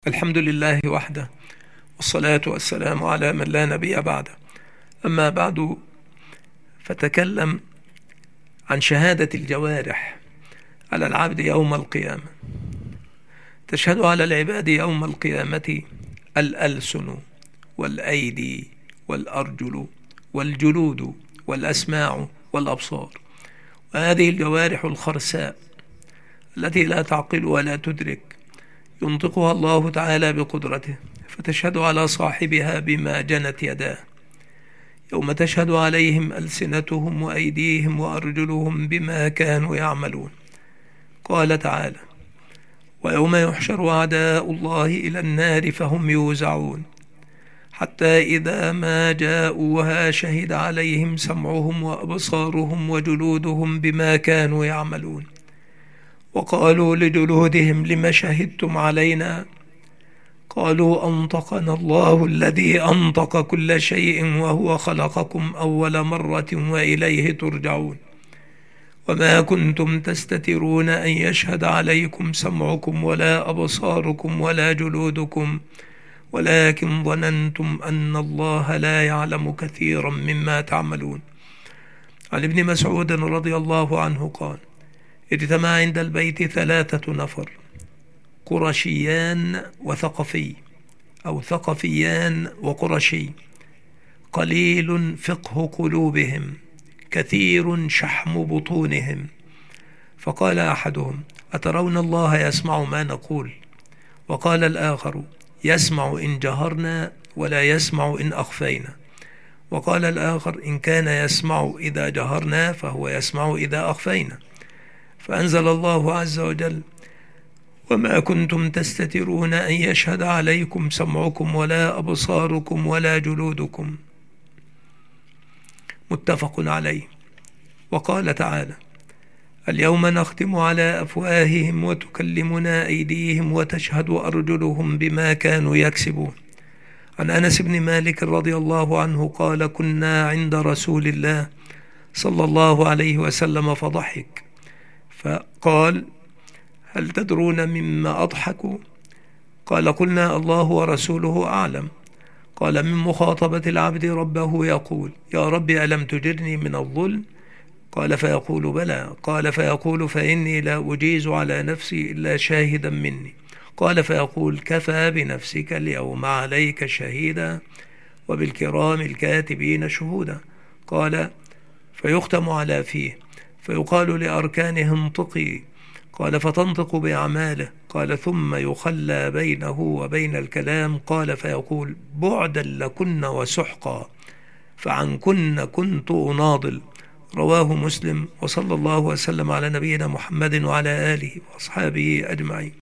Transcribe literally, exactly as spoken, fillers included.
الحمد لله وحده، والصلاة والسلام على من لا نبي بعده. أما بعد، فتكلم عن شهادة الجوارح على العبد يوم القيامة. تشهد على العباد يوم القيامة الألسن والأيدي والأرجل والجلود والأسماع والأبصار، وهذه الجوارح الخرساء التي لا تعقل ولا تدرك ينطقها الله تعالى بقدرته، فتشهد على صاحبها بما جنت يداه. يوم تشهد عليهم ألسنتهم وأيديهم وأرجلهم بما كانوا يعملون. قال تعالى: ويوم يحشر أعداء الله إلى النار فهم يوزعون حتى إذا ما جاءوها شهد عليهم سمعهم وأبصارهم وجلودهم بما كانوا يعملون. وقالوا لجلودهم لم شهدتم علينا؟ قالوا أنطقنا الله الذي أنطق كل شيء وهو خلقكم أول مرة وإليه ترجعون. وما كنتم تستترون أن يشهد عليكم سمعكم ولا أبصاركم ولا جلودكم ولكن ظننتم أن الله لا يعلم كثيرا مما تعملون. عن ابن مسعود رضي الله عنه قال: اجتمع عند البيت ثلاثة نفر، قرشيان وثقفي، أو ثقفيان وقرشي، قليل فقه قلوبهم كثير شحم بطونهم. فقال أحدهم: أترون الله يسمع ما نقول؟ وقال الآخر: يسمع إن جهرنا ولا يسمع إن أخفينا. وقال الآخر: إن كان يسمع إذا جهرنا فهو يسمع إذا أخفينا. فأنزل الله عز وجل: وما كنتم تستترون أن يشهد عليكم سمعكم ولا أبصاركم ولا جلودكم. متفق عليه. وقال تعالى: اليوم نختم على أفواههم وتكلمنا أيديهم وتشهد أرجلهم بما كانوا يكسبون. عن أنس بن مالك رضي الله عنه قال: كنا عند رسول الله صلى الله عليه وسلم فضحك، فقال: هل تدرون مما أضحكوا؟ قال: قلنا الله ورسوله أعلم. قال: من مخاطبة العبد ربه يقول: يا رب ألم تجرني من الظلم؟ قال: فيقول: بلى. قال: فيقول: فإني لا أجيز على نفسي إلا شاهدا مني. قال: فيقول: كفى بنفسك اليوم عليك شهيدا وبالكرام الكاتبين شهودا. قال: فيختم على فيه فيقال لأركانه انطقي. قال: فتنطق بأعماله. قال: ثم يخلى بينه وبين الكلام. قال: فيقول: بعدا لكن وسحقا، فعنكن كنت أناضل. رواه مسلم. وصلى الله وسلم على نبينا محمد وعلى آله وأصحابه أجمعين.